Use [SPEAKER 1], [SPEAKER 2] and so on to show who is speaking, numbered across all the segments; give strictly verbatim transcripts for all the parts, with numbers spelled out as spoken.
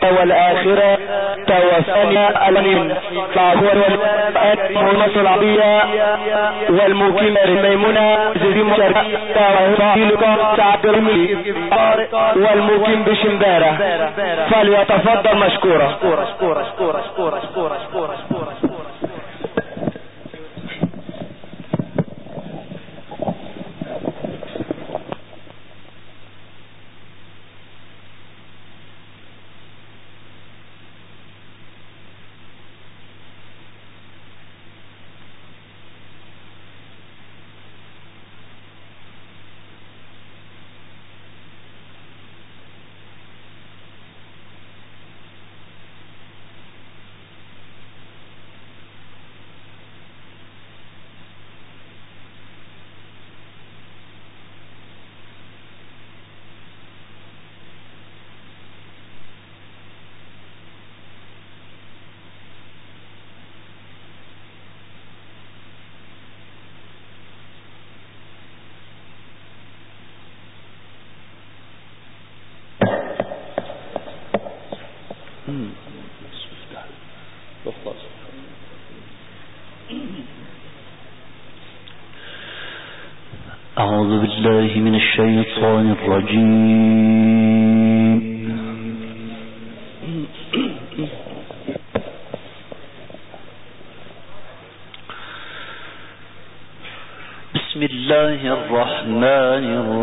[SPEAKER 1] والآخرة توفني الأمين فعبور والمنصر العربية والمقيمة الميمونة زي مشاركة وفاهلكم سعد المي والمقيم بشمبارة فليتفضل مشكورة.
[SPEAKER 2] أعوذ بالله من الشيطان الرجيم. بسم الله الرحمن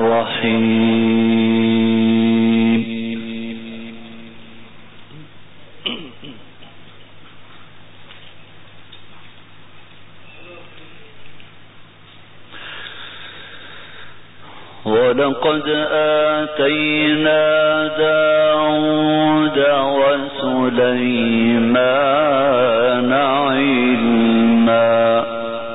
[SPEAKER 2] الرحيم. ولقد آتينا داود وسليمان علما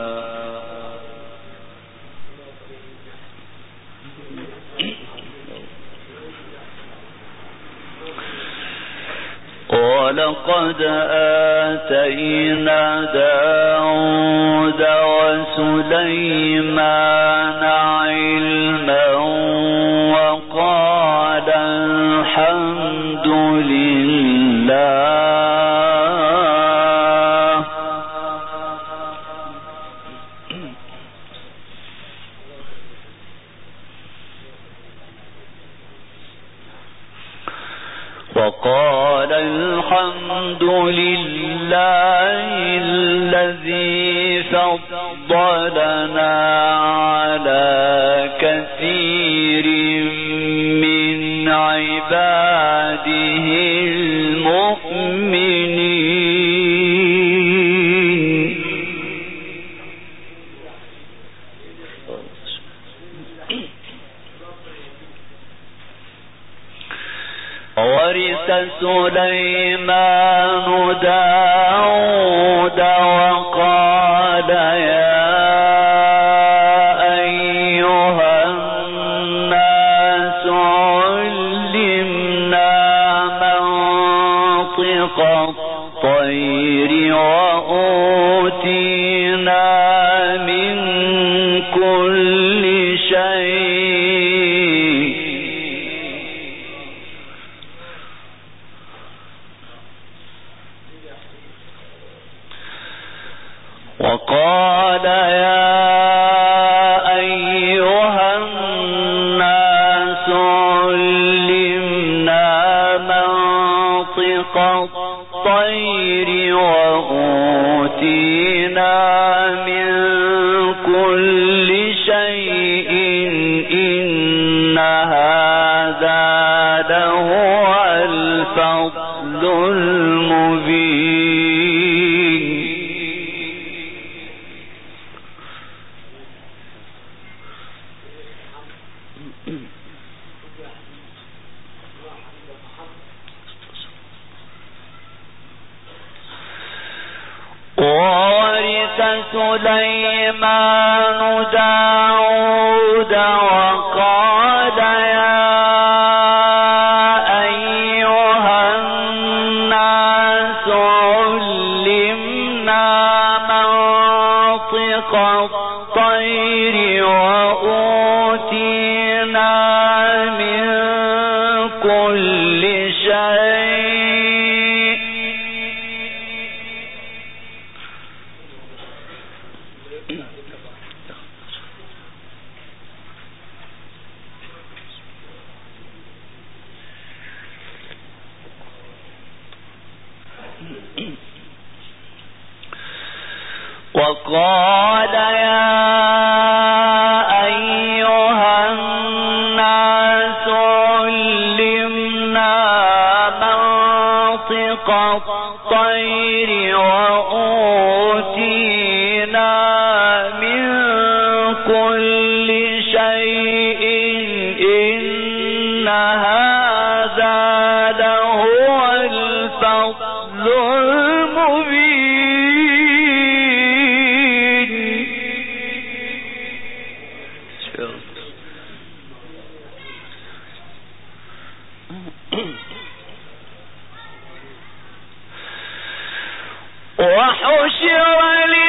[SPEAKER 2] ولقد آتينا داود وسليمان علما وقال الحمد لله وقال الحمد لله الذي فضلنا على كثير من عباده المؤمنين ورث سليمان داود وقال يا أيها الناس علمنا منطق الطير وأوتينا من كل شيء وقال يا أيها الناس علمنا منطق الطير وأوتينا من كل شيء إن هذا لهو الفضل المبين وورث سليمان داود وقال يا أيها الناس علمنا منطق الطير وأوتينا من كل شيء وقال يا أيها الناس علمنا منطق الطير وأوتينا من كل شيء إن هذا لهو الفضل المبين. وحشر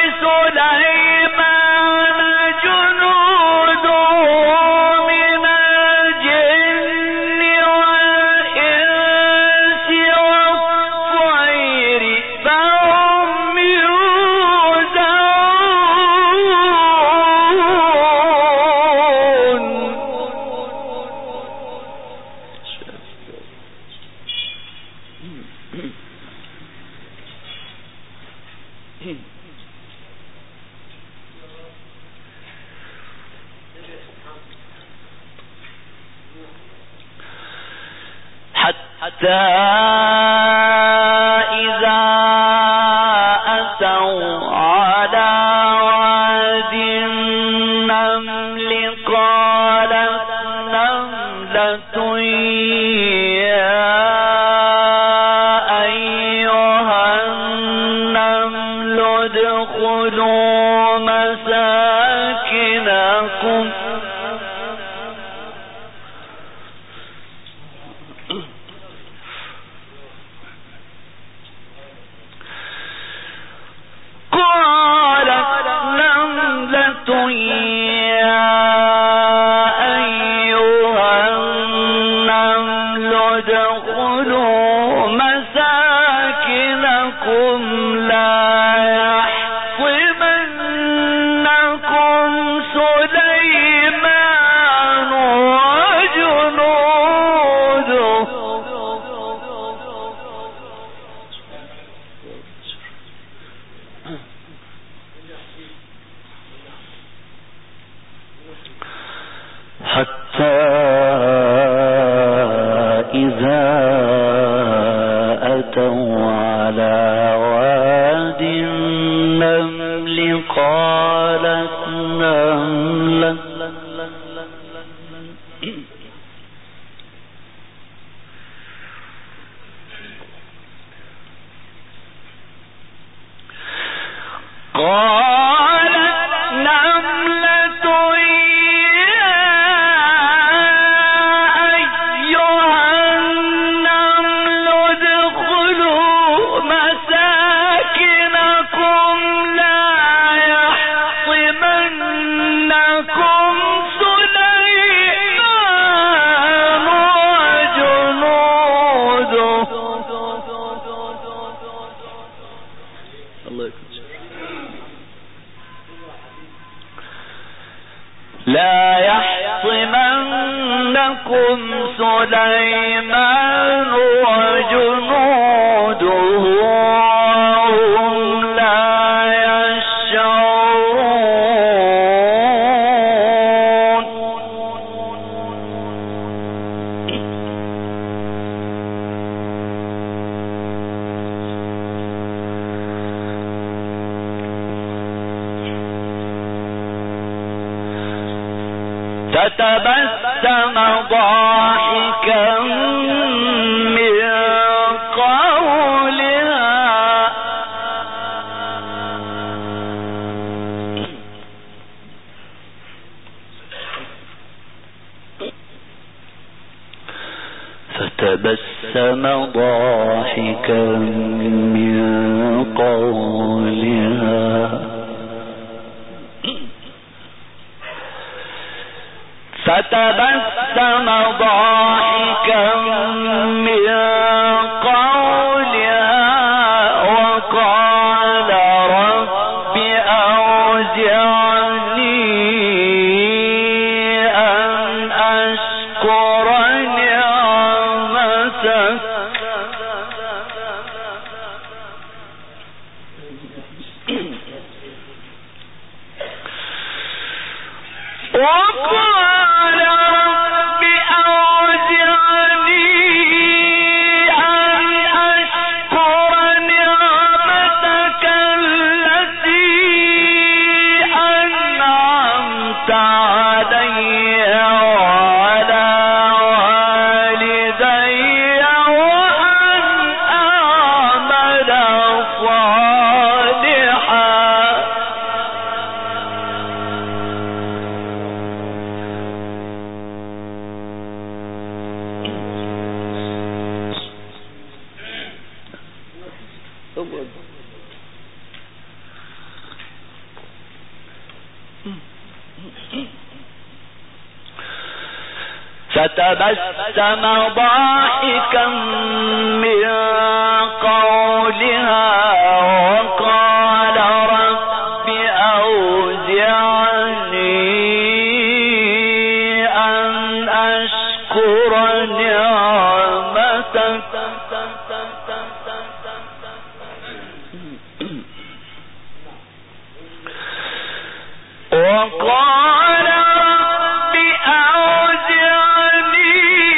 [SPEAKER 2] لسليمان جنوده من الجن والإنس والطير فهم يوزعون. حتى إذا أتوا على واد النمل قالت نملة يا أيها النمل ادخلوا مساكنكم لا يحطمنكم سليمان وجنوده وهم لا يشعرون. فتبسم ضاحكا من قولها فتبسم ضاحكا من قولها فتبسم ضاحكا من قولها وقال رب أوزعني أن أشكر نعمتك فتبسم ضاحكا من قولها وقال رب أوزعني أن أشكر نعمتك وقال رب أوزعني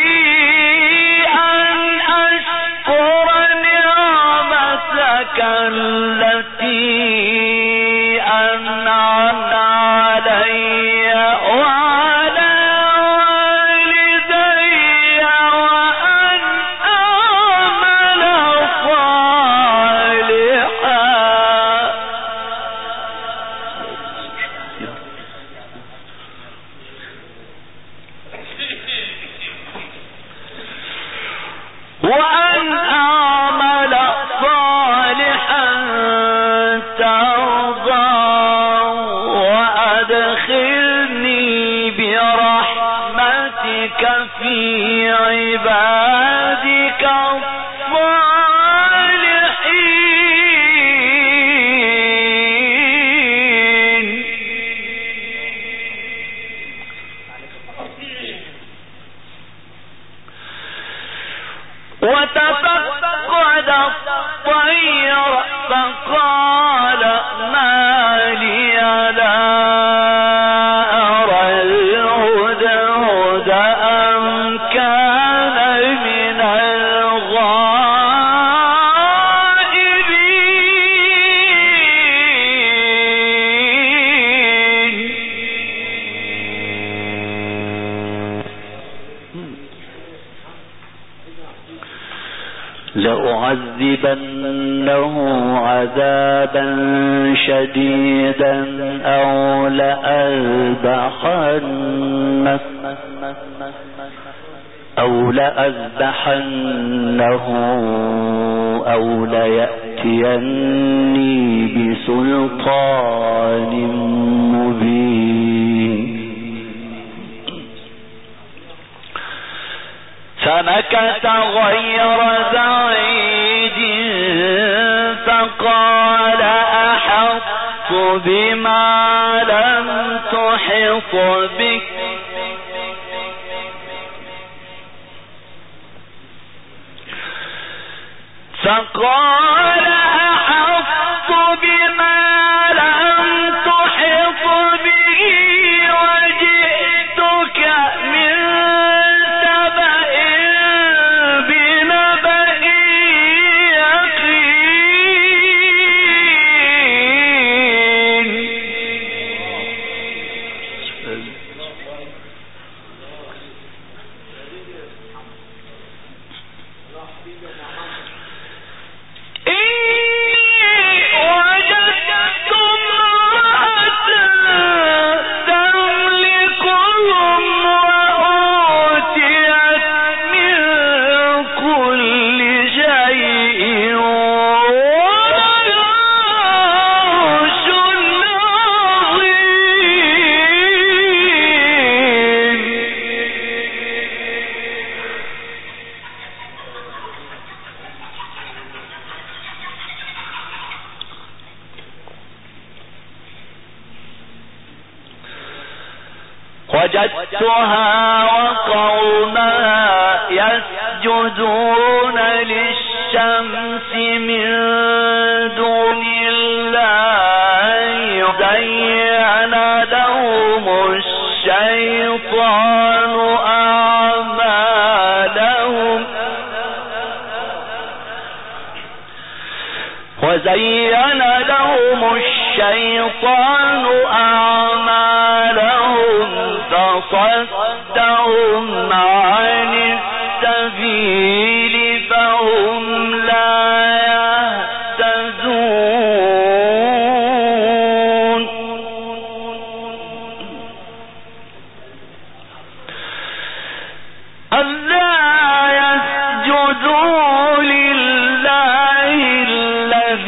[SPEAKER 2] أن أشكر نعمتك التي أنعمت علي وعلى والدي وأن أعمل صالحا. وأن أعمل صالحا ترضاه وأدخلني برحمتك في عبادك الصالحين. وتفقد الطير فقال ما لي لا أرى الهدهد أم كان من الغائبين. لأعذبنه عذابا شديدا أو لأذبحنه أو لأذبحنه أو ليأتيني بسلطان مبين. فمكث غير بعيد فقال أحطت بما لم تحط به فقال أحطت بما لم تحط به وجئتك من وجدتها وقومها يسجدون للشمس من دون الله زين لهم الشيطان أعمالهم وزين لهم الشيطان أعمالهم فصدهم عن السبيل فهم لا يهتدون. ألا يسجدوا لله الذي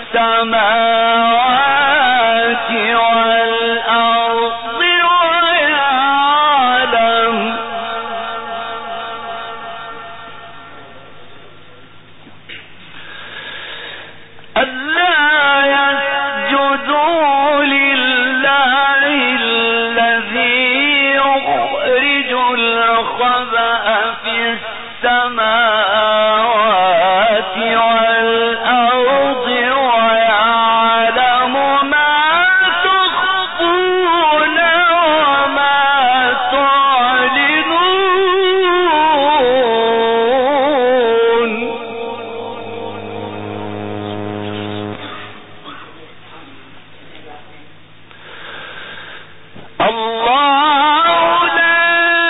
[SPEAKER 2] السماوات والأرض ويعلم ألا يسجدوا لله الذي يخرج الخبأ في السماوات والأرض ويعلم ما تخفون وما تعلنون الله لا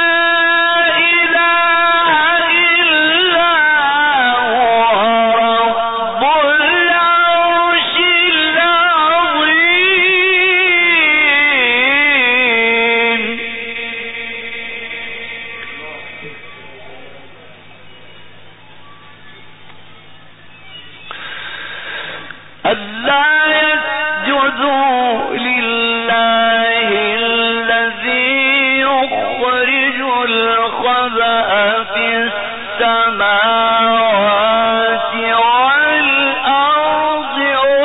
[SPEAKER 2] إله إلا هو رب العرش العظيم ألا يسجدوا لله الذي يخرج الخبأ في السماوات والأرض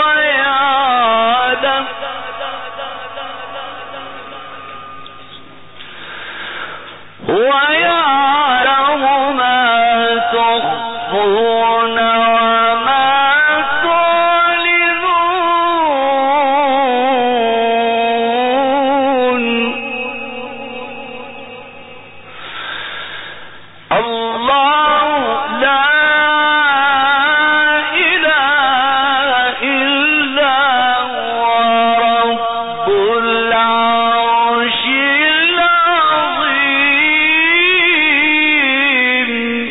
[SPEAKER 2] ويعلم ويعلم ما تخفون وما تعلنون الله لا إله إلا هو رب العرش العظيم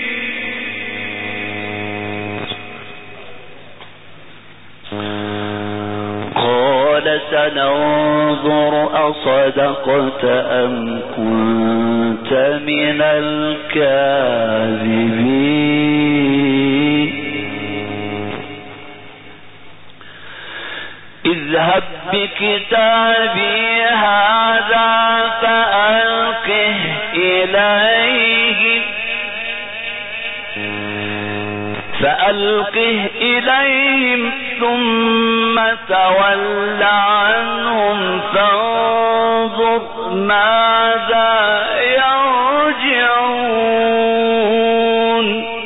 [SPEAKER 2] قال سننظر أصدقت أم كنت من الكاذبين اذهب بكتابي هذا فألقه إليهم فألقه إليهم ثم تول عنهم فانظر ماذا يرجعون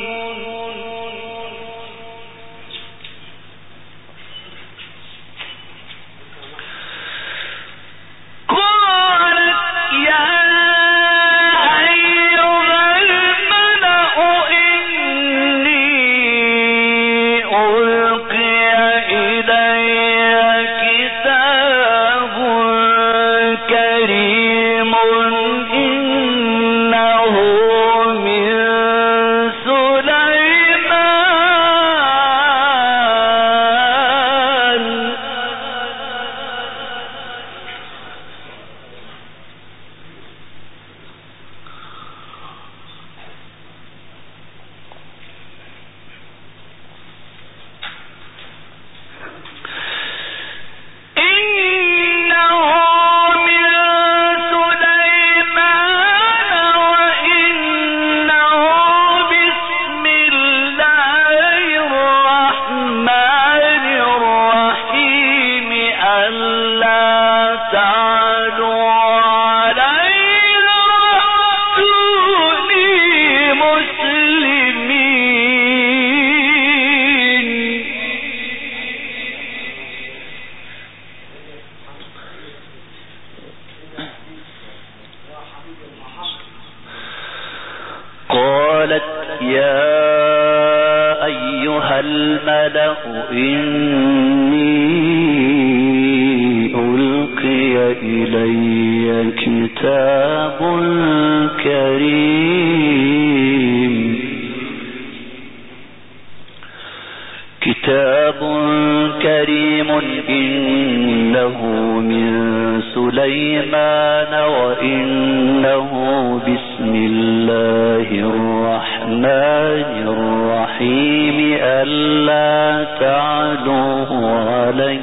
[SPEAKER 2] قالت يا أيها الملأ إني ألقي إلي كتاب كريم إنه من سليمان إنه من سليمان وإنه بسم الله الرحمن الرحيم ألا تعلوا علي وأتوني مسلمين قالت يا أيها الملأ إني ألقي إلي كتاب كريم كتاب كريم إنه من سليمان وإنه بسم الله الرحمن الرحيم الرحيم ألا تعلوا علي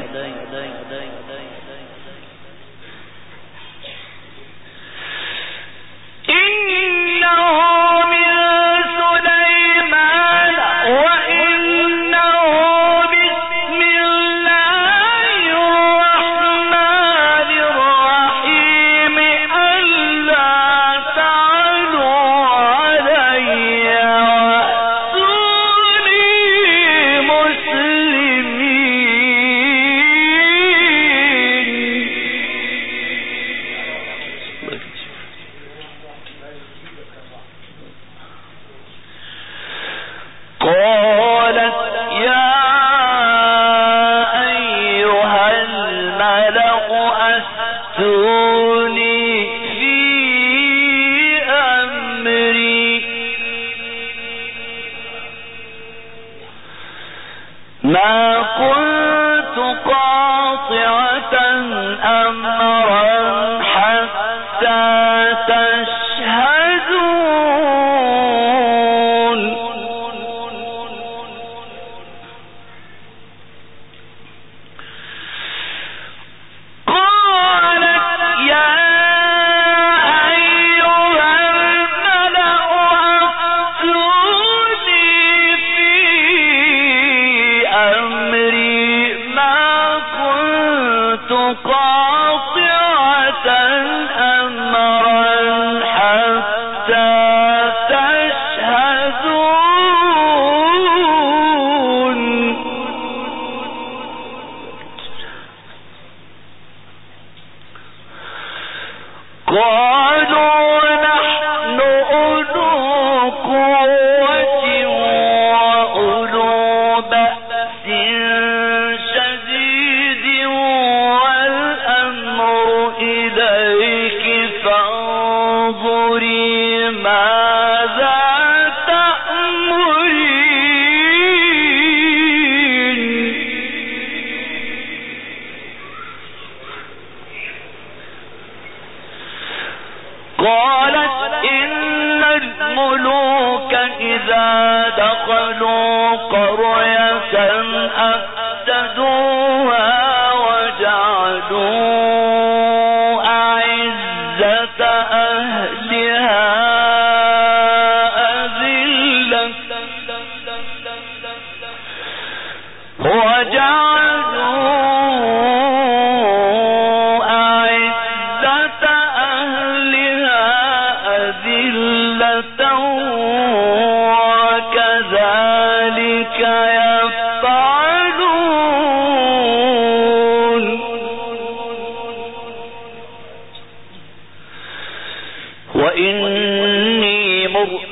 [SPEAKER 2] وإني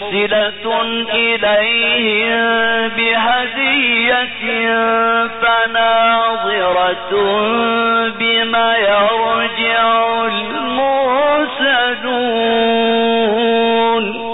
[SPEAKER 2] مرسلة إليهم بهدية فناظرة بما يرجع المرسلون.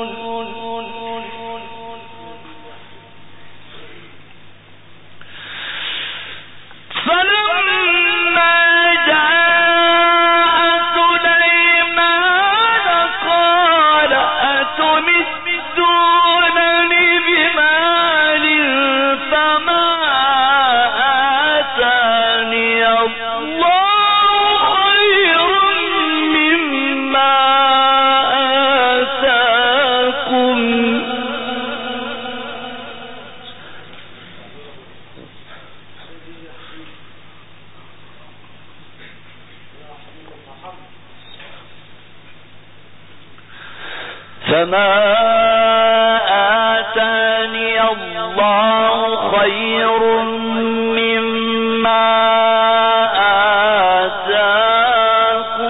[SPEAKER 2] فما آتاني الله خير مما آتاكم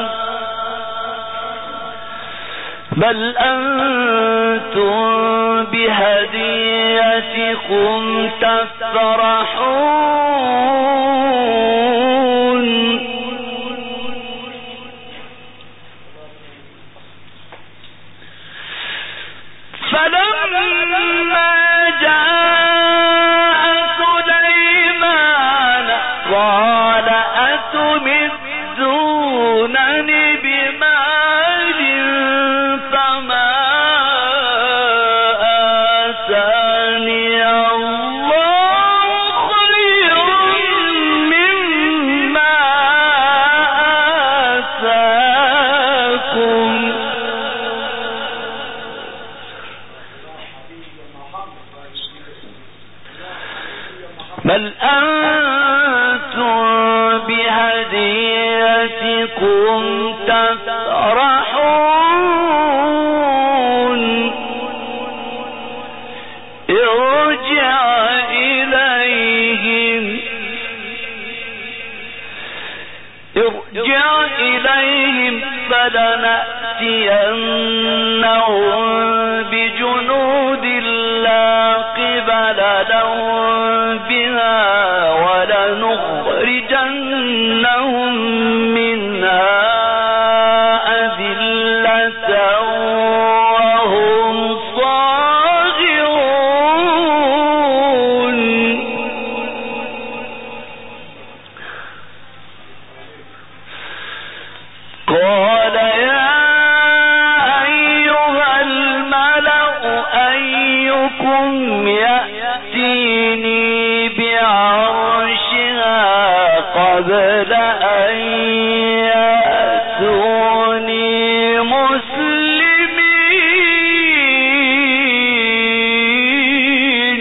[SPEAKER 2] بل أنتم بهديتكم تفرحون. فلما جاء سليمان قال أتمدونني بمال فما آتاني بل أنتم بهديتكم تفرحون ارجع إليهم ارجع إليهم فلنأتينهم بجنود لا قبل لهم بها ولنخرجنهم منها أذلة وهم صاغرون قال يا أيها الملأ أيكم يأتيني بعرشها قبل أن يأتوني مسلمين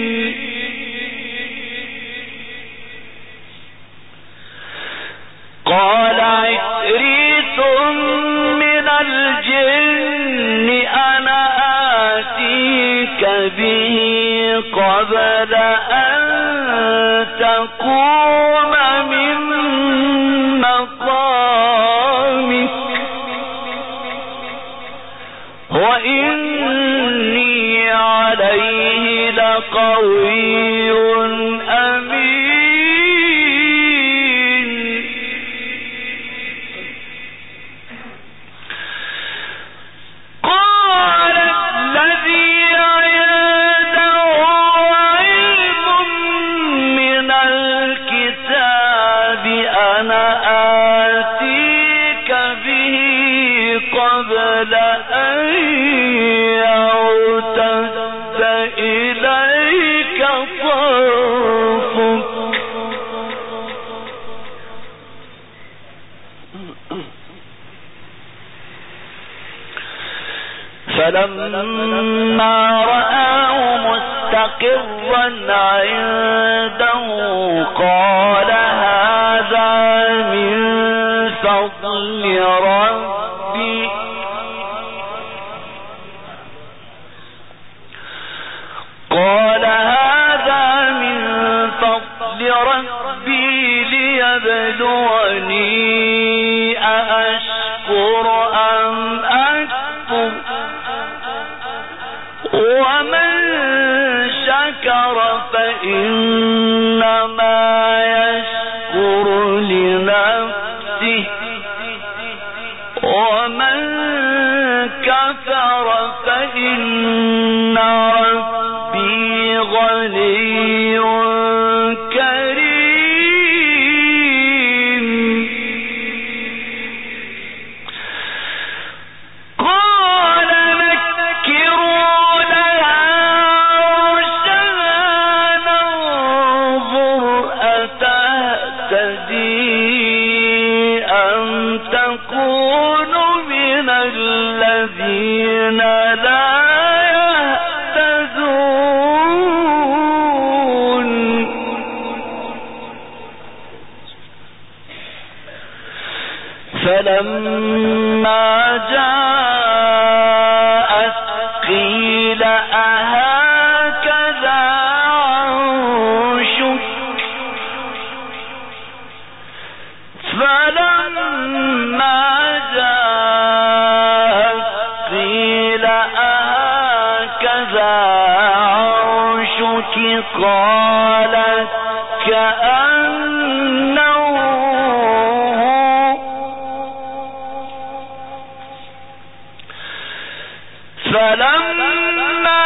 [SPEAKER 2] قال عفريت من الجن أنا آتيك به قبل أن تقوم من مقامك وإني عليه لقوي أمين قال الذي عنده علم من الكتاب أنا آتيك به قبل أن يرتد إليك طرفك فلما رآه مستقرا عنده قال هذا من فضل ربي قال هذا من فضل ربي ليبلوني أأشكر أم أكفر ومن شكر فإنما يشكر لنفسه ومن كفر فإن ربي غني كريم قال نكروا لها عرشها ننظر أتهتدي أم تكون من الذين لا يهتدون فلما جاءت قيل أهكذا عرشك فلما جاءت قيل أهكذا عرشك قالت كأنه فلما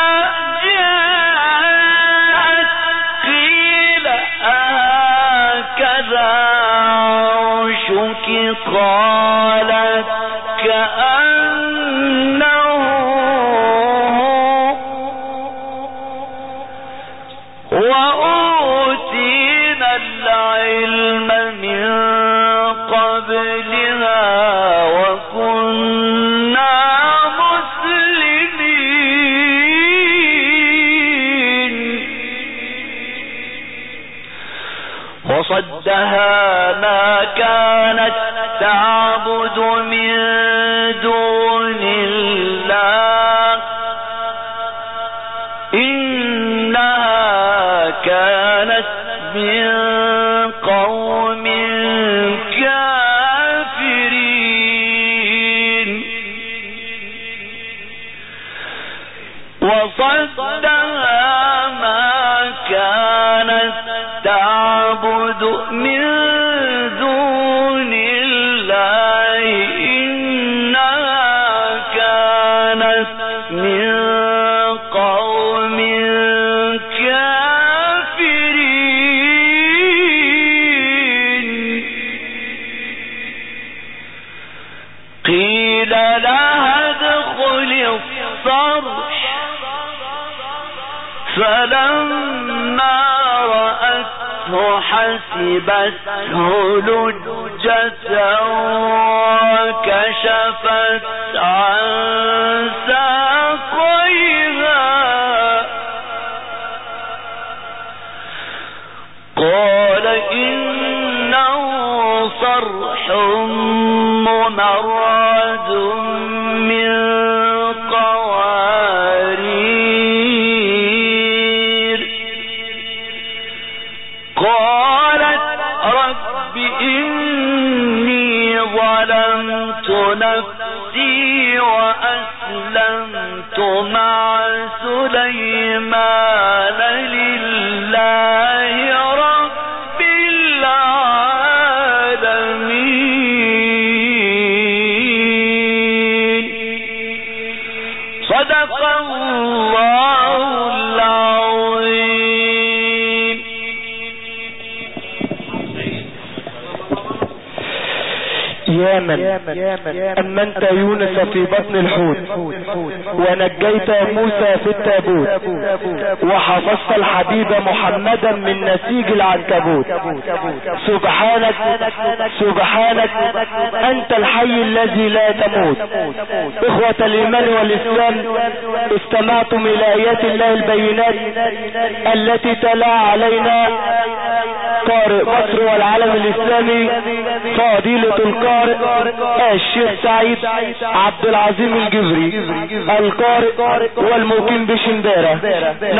[SPEAKER 2] جاءت قيل هكذا عرشك قالت كأنه وأوتينا العلم من قبلها وكنا مسلمين تعبد من دون الله إنها كانت من قوم كافرين وصدها ما كانت تعبد من دون الله إنها كانت من قوم كافرين قيل لها ادخل الصرح فلما رأته حسبته لجة وكشفت عن ساقيها قال إنه صرح ممرد من قوارير قالت رب إني ظلمت نفسي وأسلمت مع سليمان لله رب العالمين صدق الله العظيم.
[SPEAKER 1] يا من أمنت يونس في بطن الحوت ونجيت موسى في التابوت وحفظت الحبيب محمدا من نسيج العنكبوت سبحانك سبحانك أنت الحي الذي لا تموت. إخوة الإيمان والإسلام استمعتم إلى آيات الله البينات التي تلا علينا قارئ مصر والعالم الإسلامي فضيلة القارئ الشيخ سعيد عبد العظيم الجبري القارئ والمقيم بشندارة.